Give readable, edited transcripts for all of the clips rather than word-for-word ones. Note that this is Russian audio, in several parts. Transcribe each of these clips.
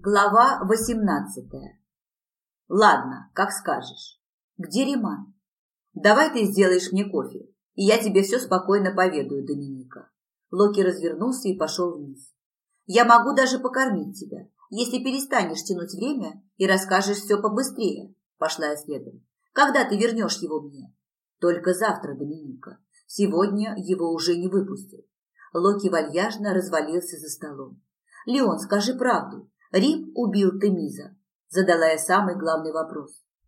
Глава 18. Ладно, как скажешь. Где Риман? Давай ты сделаешь мне кофе, и я тебе все спокойно поведаю, Доминика. Локи развернулся и пошел вниз. Я могу даже покормить тебя, если перестанешь тянуть время и расскажешь все побыстрее. Пошла я следом. Когда ты вернешь его мне? Только завтра, Доминика. Сегодня его уже не выпустят. Локи вальяжно развалился за столом. Леон, скажи правду. Рим убил Темиза? Задала я самый главный вопрос.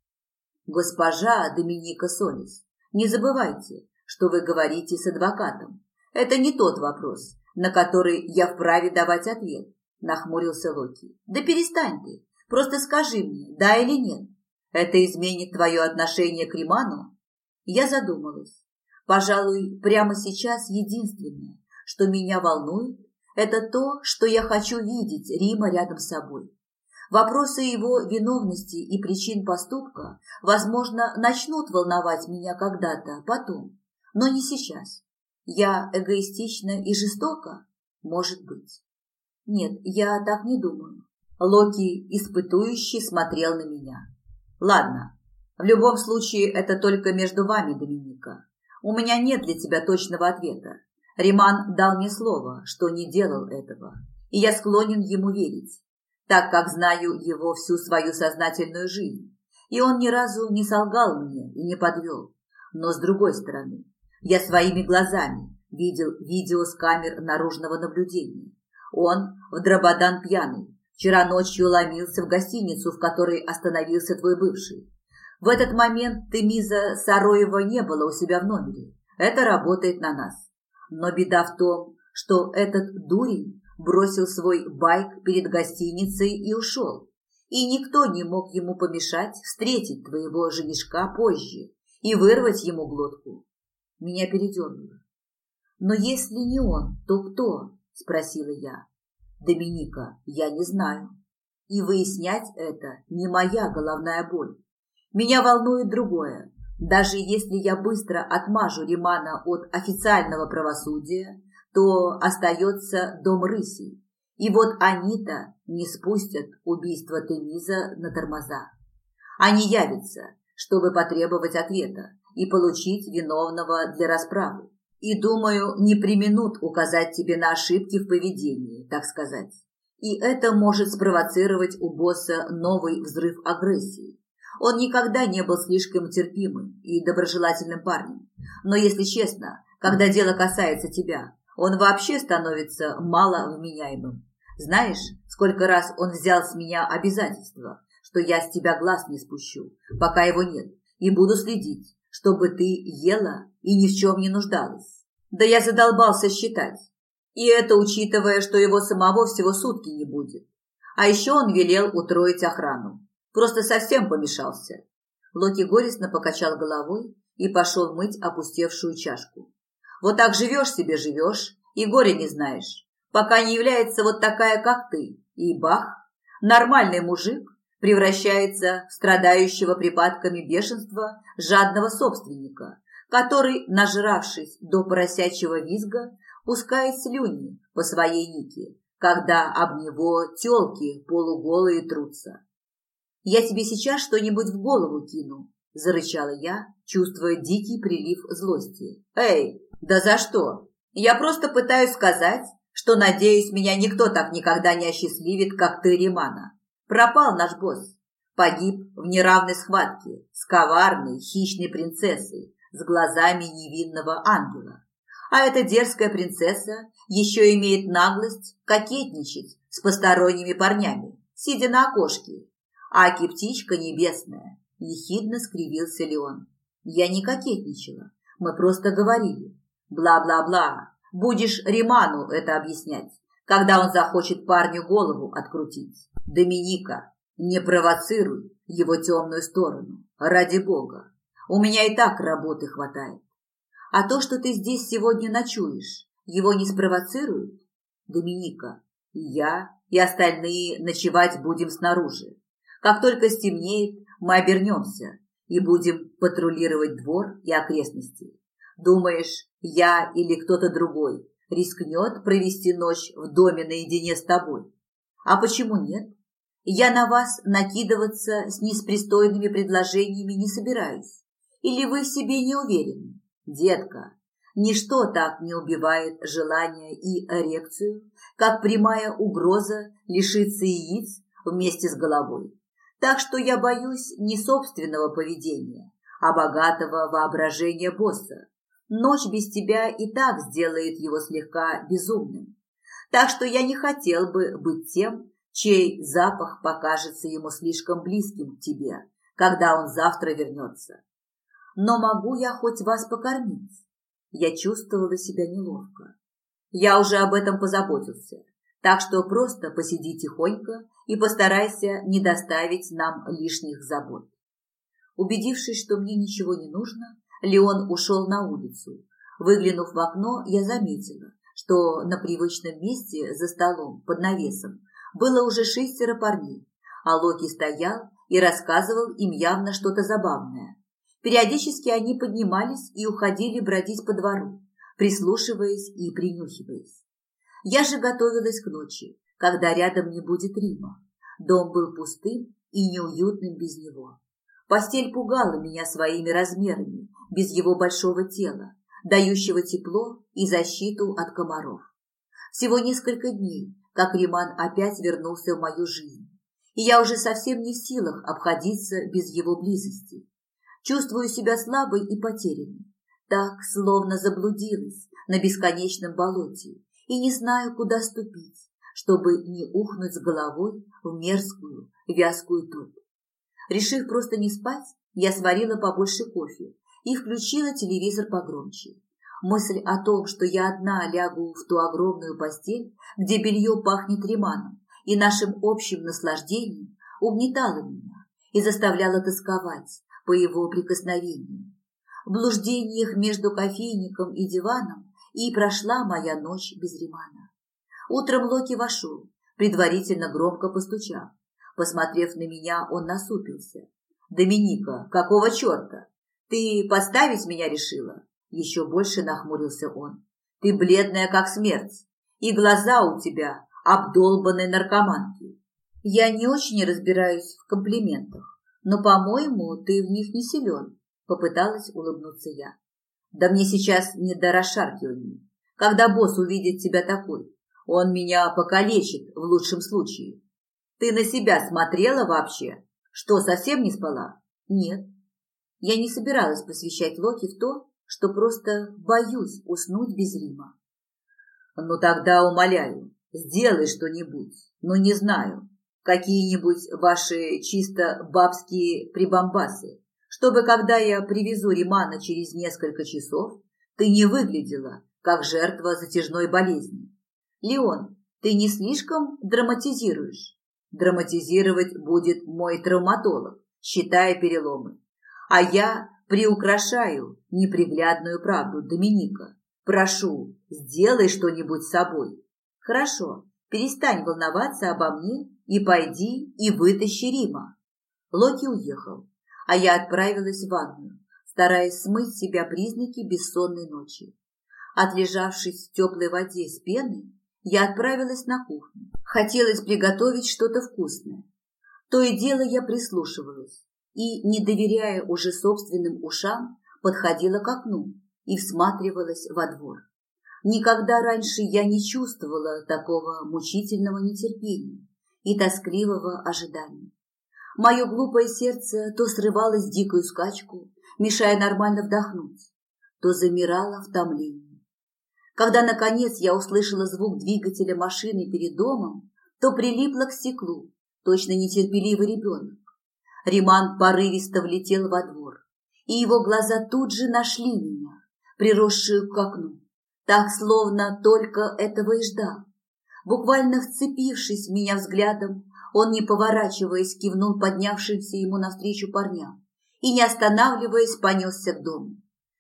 Госпожа Доминика Солис, не забывайте, что вы говорите с адвокатом. Это не тот вопрос, на который я вправе давать ответ, нахмурился Локи. Да перестань ты, просто скажи мне, да или нет. Это изменит твое отношение к Риману? Я задумалась. Пожалуй, прямо сейчас единственное, что меня волнует, это то, что я хочу видеть Рима рядом с собой. Вопросы его виновности и причин поступка, возможно, начнут волновать меня когда-то потом, но не сейчас. Я эгоистична и жестока? Может быть. Нет, я так не думаю. Локи испытующе смотрел на меня. Ладно, в любом случае это только между вами, Доминика. У меня нет для тебя точного ответа. Риман дал мне слово, что не делал этого, и я склонен ему верить, так как знаю его всю свою сознательную жизнь, и он ни разу не солгал мне и не подвел. Но с другой стороны, я своими глазами видел видео с камер наружного наблюдения. Он в Драбадан пьяный, вчера ночью ломился в гостиницу, в которой остановился твой бывший. В этот момент Темиза Сароева не было у себя в номере. Это работает на нас. Но беда в том, что этот дурень бросил свой байк перед гостиницей и ушел. И никто не мог ему помешать встретить твоего женишка позже и вырвать ему глотку. Меня передернуло. Но если не он, то кто? Спросила я. Доминика, я не знаю. И выяснять это не моя головная боль. Меня волнует другое. Даже если я быстро отмажу Римана от официального правосудия, то остается дом рысей. И вот они-то не спустят убийство Темиза на тормоза. Они явятся, чтобы потребовать ответа и получить виновного для расправы. И, думаю, не преминут указать тебе на ошибки в поведении, так сказать. И это может спровоцировать у босса новый взрыв агрессии. Он никогда не был слишком терпимым и доброжелательным парнем. Но, если честно, когда дело касается тебя, он вообще становится маловменяемым. Знаешь, сколько раз он взял с меня обязательство, что я с тебя глаз не спущу, пока его нет, и буду следить, чтобы ты ела и ни в чем не нуждалась. Да я задолбался считать. И это учитывая, что его самого всего сутки не будет. А еще он велел утроить охрану. Просто совсем помешался. Локи горестно покачал головой и пошел мыть опустевшую чашку. Вот так живешь себе живешь, и горя не знаешь, пока не является вот такая, как ты, и бах, нормальный мужик превращается в страдающего припадками бешенства жадного собственника, который, нажравшись до поросячьего визга, пускает слюни по своей нике, когда об него тёлки полуголые трутся. «Я тебе сейчас что-нибудь в голову кину», – зарычала я, чувствуя дикий прилив злости. «Эй, да за что? Я просто пытаюсь сказать, что, надеюсь, меня никто так никогда не осчастливит, как ты, Римана. Пропал наш босс. Погиб в неравной схватке с коварной, хищной принцессой, с глазами невинного ангела. А эта дерзкая принцесса еще имеет наглость кокетничать с посторонними парнями, сидя на окошке. Аки птичка небесная», – ехидно скривился Леон. «Я не кокетничала, мы просто говорили. Бла-бла-бла. Будешь Риману это объяснять, когда он захочет парню голову открутить. Доминика, не провоцируй его темную сторону, ради бога. У меня и так работы хватает. А то, что ты здесь сегодня ночуешь, его не спровоцирует? Доминика, я и остальные ночевать будем снаружи. Как только стемнеет, мы обернемся и будем патрулировать двор и окрестности. Думаешь, я или кто-то другой рискнет провести ночь в доме наедине с тобой? А почему нет? Я на вас накидываться с непристойными предложениями не собираюсь. Или вы в себе не уверены? Детка, ничто так не убивает желание и эрекцию, как прямая угроза лишиться яиц вместе с головой. Так что я боюсь не собственного поведения, а богатого воображения босса. Ночь без тебя и так сделает его слегка безумным. Так что я не хотел бы быть тем, чей запах покажется ему слишком близким к тебе, когда он завтра вернется. Но могу я хоть вас покормить? Я чувствовала себя неловко. Я уже об этом позаботился, так что просто посиди тихонько и постарайся не доставить нам лишних забот. Убедившись, что мне ничего не нужно, Леон ушел на улицу. Выглянув в окно, я заметила, что на привычном месте за столом под навесом было уже 6 парней, а Локи стоял и рассказывал им явно что-то забавное. Периодически они поднимались и уходили бродить по двору, прислушиваясь и принюхиваясь. Я же готовилась к ночи, когда рядом не будет Рима. Дом был пустым и неуютным без него. Постель пугала меня своими размерами, без его большого тела, дающего тепло и защиту от комаров. Всего несколько дней, как Риман опять вернулся в мою жизнь, и я уже совсем не в силах обходиться без его близости. Чувствую себя слабой и потерянной, так, словно заблудилась на бесконечном болоте и не знаю, куда ступить, чтобы не ухнуть с головой в мерзкую, вязкую топь. Решив просто не спать, я сварила побольше кофе и включила телевизор погромче. Мысль о том, что я одна лягу в ту огромную постель, где белье пахнет риманом и нашим общим наслаждением, угнетала меня и заставляла тосковать по его прикосновениям. В блуждениях между кофейником и диваном и прошла моя ночь без Римана. Утром Локи вошел, предварительно громко постучав. Посмотрев на меня, он насупился. «Доминика, какого черта? Ты подставить меня решила?» Еще больше нахмурился он. «Ты бледная, как смерть, и глаза у тебя обдолбанные наркоманки. Я не очень разбираюсь в комплиментах, но, по-моему, ты в них не силен», — попыталась улыбнуться я. «Да мне сейчас не до расшаркиваний. Когда босс увидит тебя такой, он меня покалечит в лучшем случае. Ты на себя смотрела вообще? Что, совсем не спала?» «Нет». Я не собиралась посвящать Локи в то, что просто боюсь уснуть без Рима. «Ну тогда умоляю, сделай что-нибудь, ну не знаю, какие-нибудь ваши чисто бабские прибамбасы, чтобы, когда я привезу Римана через несколько часов, ты не выглядела, как жертва затяжной болезни. Леон, ты не слишком драматизируешь? Драматизировать будет мой травматолог, считая переломы. А я приукрашаю неприглядную правду, Доминика. Прошу, сделай что-нибудь с собой. Хорошо, перестань волноваться обо мне и пойди и вытащи Рима». Локи уехал, а я отправилась в ванную, стараясь смыть с себя признаки бессонной ночи. Отлежавшись в теплой воде с пеной, я отправилась на кухню. Хотелось приготовить что-то вкусное. То и дело я прислушивалась и, не доверяя уже собственным ушам, подходила к окну и всматривалась во двор. Никогда раньше я не чувствовала такого мучительного нетерпения и тоскливого ожидания. Мое глупое сердце то срывалось в дикую скачку, мешая нормально вдохнуть, то замирало в томлении. Когда, наконец, я услышала звук двигателя машины перед домом, то прилипла к стеклу, точно нетерпеливый ребенок. Риман порывисто влетел во двор, и его глаза тут же нашли меня, приросшую к окну, так, словно только этого и ждал. Буквально вцепившись в меня взглядом, он, не поворачиваясь, кивнул поднявшимся ему навстречу парням и, не останавливаясь, понесся к дому.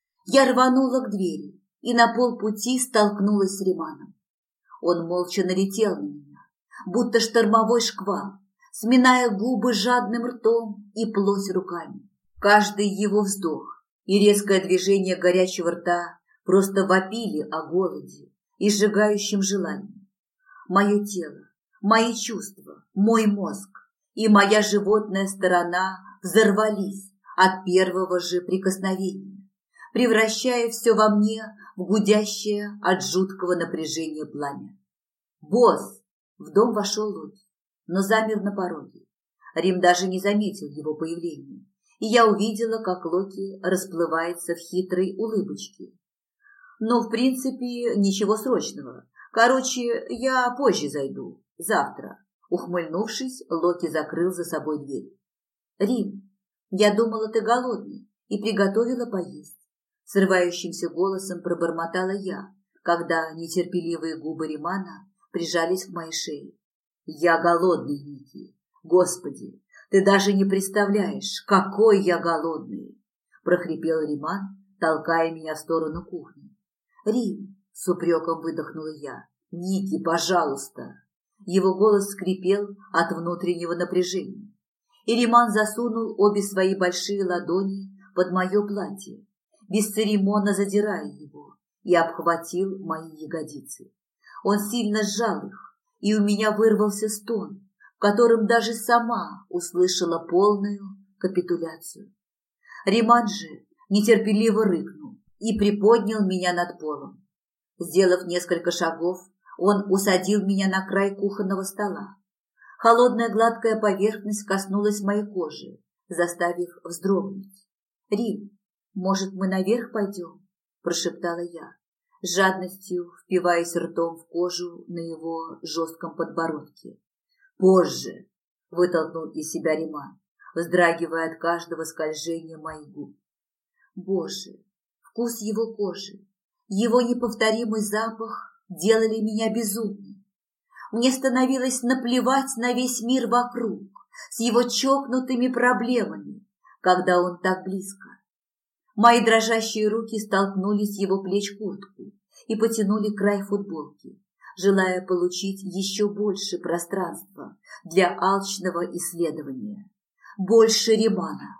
Я рванула к двери и на полпути столкнулась с Риманом. Он молча налетел на меня, будто штормовой шквал, сминая губы жадным ртом и плоть руками. Каждый его вздох и резкое движение горячего рта просто вопили о голоде и сжигающем желании. Мое тело, мои чувства, мой мозг и моя животная сторона взорвались от первого же прикосновения, превращая все во мне в гудящее от жуткого напряжения пламя. «Босс!» – в дом вошел Локи, но замер на пороге. Рим даже не заметил его появления, и я увидела, как Локи расплывается в хитрой улыбочке. «Ну, в принципе, ничего срочного. Короче, я позже зайду. Завтра». Ухмыльнувшись, Локи закрыл за собой дверь. «Рим, я думала, ты голодный, и приготовила поесть». Срывающимся голосом пробормотала я, когда нетерпеливые губы Римана прижались к моей шее. «Я голодный, Ники. Господи, ты даже не представляешь, какой я голодный!» прохрипел Риман, толкая меня в сторону кухни. «Рим!» – с упреком выдохнула я. «Ники, пожалуйста!» Его голос скрипел от внутреннего напряжения. И Риман засунул обе свои большие ладони под мое платье, бесцеремонно задирая его, и обхватил мои ягодицы. Он сильно сжал их, и у меня вырвался стон, в котором даже сама услышала полную капитуляцию. Риман же нетерпеливо рыкнул и приподнял меня над полом. Сделав несколько шагов, он усадил меня на край кухонного стола. Холодная гладкая поверхность коснулась моей кожи, заставив вздрогнуть. «Рим, может, мы наверх пойдем?» – прошептала я, с жадностью впиваясь ртом в кожу на его жестком подбородке. «Позже!» – вытолкнул из себя Риман, вздрагивая от каждого скольжения моих губ. Боже, вкус его кожи, его неповторимый запах делали меня безумной. Мне становилось наплевать на весь мир вокруг, с его чокнутыми проблемами, когда он так близко. Мои дрожащие руки столкнулись с его плеч куртку и потянули край футболки, желая получить еще больше пространства для алчного исследования. Больше Римана.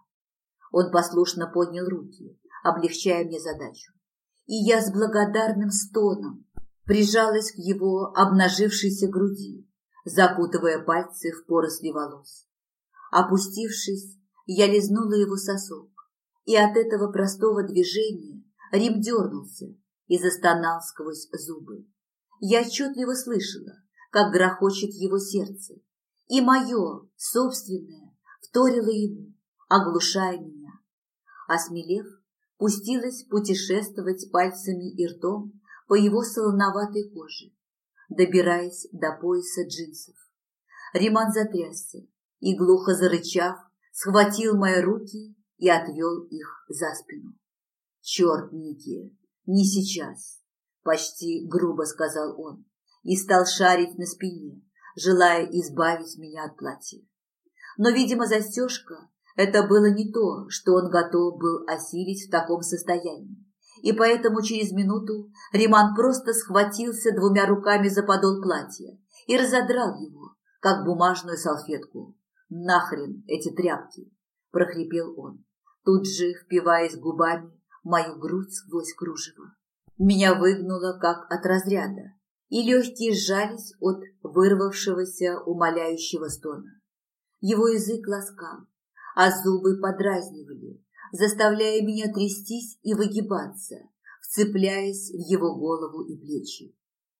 Он послушно поднял руки, облегчая мне задачу. И я с благодарным стоном прижалась к его обнажившейся груди, закутывая пальцы в поросли волос. Опустившись, я лизнула его сосок, и от этого простого движения Рим дернулся и застонал сквозь зубы. Я отчетливо слышала, как грохочет его сердце, и мое собственное вторило ему, оглушая меня. Осмелев, пустилась путешествовать пальцами и ртом по его солоноватой коже, добираясь до пояса джинсов. Риман затрясся и, глухо зарычав, схватил мои руки и отвел их за спину. «Черт, Ники, не сейчас!» – почти грубо сказал он и стал шарить на спине, желая избавить меня от платья. Но, видимо, застежка – это было не то, что он готов был осилить в таком состоянии, и поэтому через минуту Риман просто схватился двумя руками за подол платья и разодрал его, как бумажную салфетку. «Нахрен эти тряпки!» – прохрипел он, тут же впиваясь губами в мою грудь сквозь кружево. Меня выгнуло, как от разряда, и легкие сжались от вырвавшегося умоляющего стона. Его язык ласкал, а зубы подразнивали, заставляя меня трястись и выгибаться, вцепляясь в его голову и плечи.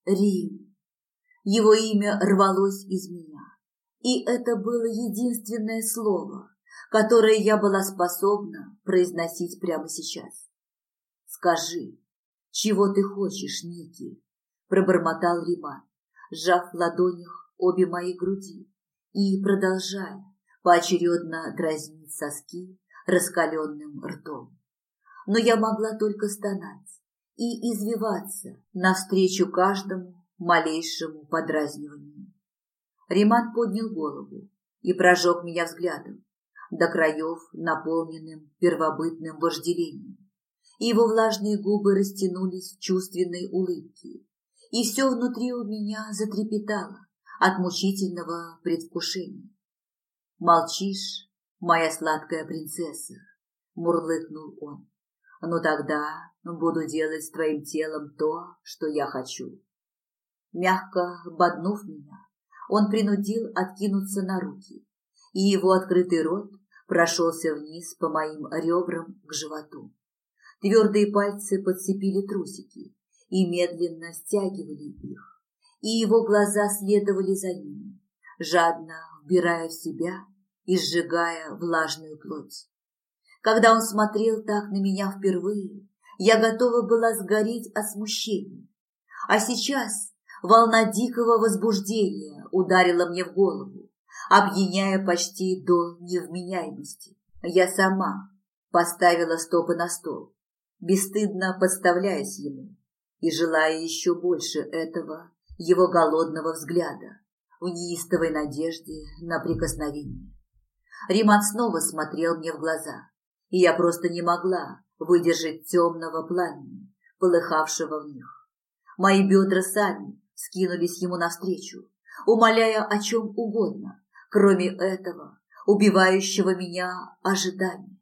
Рим. Его имя рвалось из меня, и это было единственное слово, которое я была способна произносить прямо сейчас. «Скажи, чего ты хочешь, Ники?» – пробормотал Риман, сжав в ладонях обе мои груди и продолжая поочередно дразнить соски раскаленным ртом. Но я могла только стонать и извиваться навстречу каждому малейшему подразниванию. Риман поднял голову и прожег меня взглядом, до краев наполненным первобытным вожделением. Его влажные губы растянулись в чувственной улыбке, и все внутри у меня затрепетало от мучительного предвкушения. «Молчишь, моя сладкая принцесса?» – мурлыкнул он. «Ну тогда буду делать с твоим телом то, что я хочу». Мягко боднув меня, он принудил откинуться на руки, и его открытый рот прошелся вниз по моим ребрам к животу. Твердые пальцы подцепили трусики и медленно стягивали их, и его глаза следовали за ними, жадно вбирая в себя и сжигая влажную плоть. Когда он смотрел так на меня впервые, я готова была сгореть от смущения. А сейчас волна дикого возбуждения ударила мне в голову, опьяняя почти до невменяемости. Я сама поставила стопы на стол, бесстыдно подставляясь ему и желая еще больше этого его голодного взгляда в неистовой надежде на прикосновение. Риман снова смотрел мне в глаза, и я просто не могла выдержать темного пламени, полыхавшего в них. Мои бедра сами скинулись ему навстречу, умоляя о чем угодно, кроме этого убивающего меня ожидания.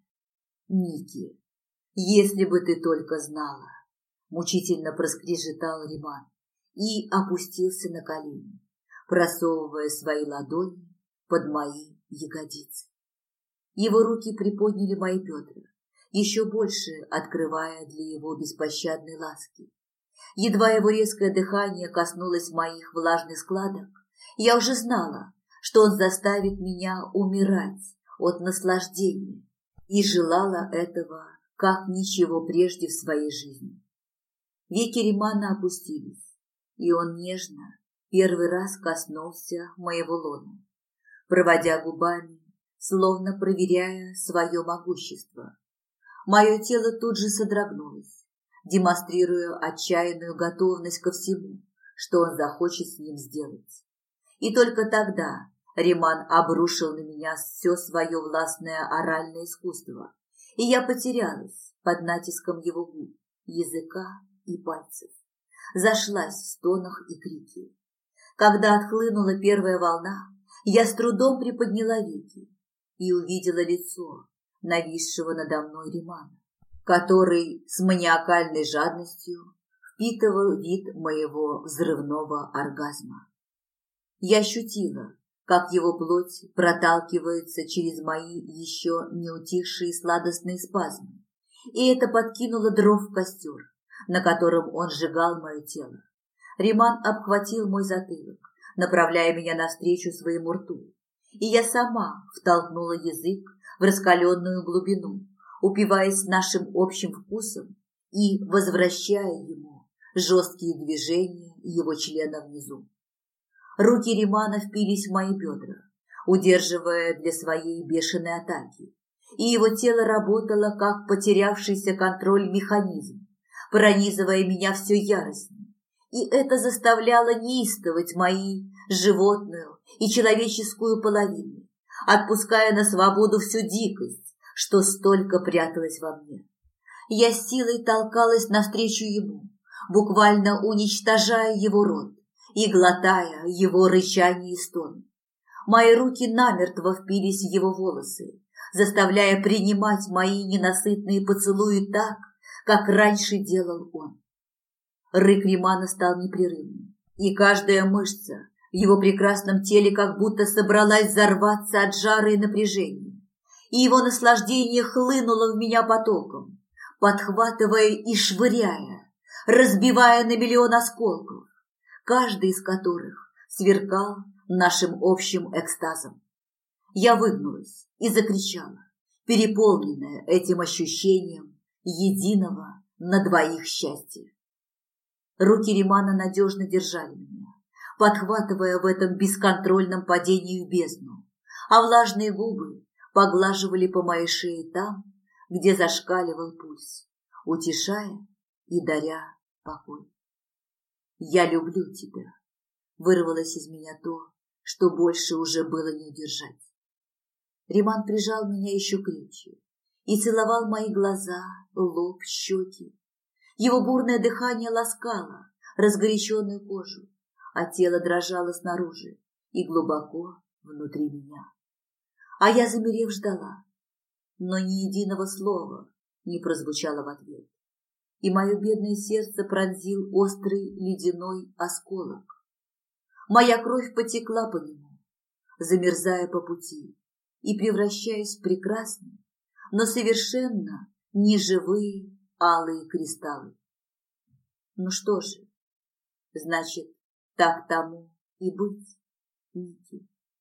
«Ники, если бы ты только знала!» — мучительно проскрежетал Риман и опустился на колени, просовывая свои ладони под мои ягодицы. Его руки приподняли мои бедра, еще больше открывая для его беспощадной ласки. Едва его резкое дыхание коснулось моих влажных складок, я уже знала, что он заставит меня умирать от наслаждения, и желала этого как ничего прежде в своей жизни. Веки Римана опустились, и он нежно первый раз коснулся моего лона, проводя губами, словно проверяя свое могущество. Мое тело тут же содрогнулось, демонстрируя отчаянную готовность ко всему, что он захочет с ним сделать. И только тогда Риман обрушил на меня все свое властное оральное искусство, и я потерялась под натиском его губ, языка и пальцев. Зашлась в стонах и крике. Когда отхлынула первая волна, я с трудом приподняла веки и увидела лицо нависшего надо мной Римана, который с маниакальной жадностью впитывал вид моего взрывного оргазма. Я ощутила, как его плоть проталкивается через мои еще не утихшие сладостные спазмы, и это подкинуло дров в костер, на котором он сжигал мое тело. Риман обхватил мой затылок, направляя меня навстречу своему рту, и я сама втолкнула язык в раскаленную глубину, упиваясь нашим общим вкусом и возвращая ему жесткие движения его члена внизу. Руки Римана впились в мои бедра, удерживая для своей бешеной атаки, и его тело работало как потерявшийся контроль механизм, пронизывая меня все яростнее, и это заставляло неистовать мои животную и человеческую половину, отпуская на свободу всю дикость, что столько пряталась во мне. Я силой толкалась навстречу ему, буквально уничтожая его рот и глотая его рычание и стон. Мои руки намертво впились в его волосы, заставляя принимать мои ненасытные поцелуи так, как раньше делал он. Рык Римана стал непрерывным, и каждая мышца в его прекрасном теле как будто собралась взорваться от жара и напряжения, и его наслаждение хлынуло в меня потоком, подхватывая и швыряя, разбивая на миллион осколков, каждый из которых сверкал нашим общим экстазом. Я выгнулась и закричала, переполненная этим ощущением единого на двоих счастья. Руки Римана надежно держали меня, подхватывая в этом бесконтрольном падении в бездну, а влажные губы поглаживали по моей шее там, где зашкаливал пульс, утешая и даря покой. «Я люблю тебя», — вырвалось из меня то, что больше уже было не удержать. Риман прижал меня еще крепче и целовал мои глаза, лоб, щеки. Его бурное дыхание ласкало разгоряченную кожу, а тело дрожало снаружи и глубоко внутри меня. А я, замерев, ждала, но ни единого слова не прозвучало в ответ, и мое бедное сердце пронзил острый ледяной осколок. Моя кровь потекла по нему, замерзая по пути, и превращаюсь в прекрасные, но совершенно неживые алые кристаллы. Ну что же, значит, так тому и быть, Ники.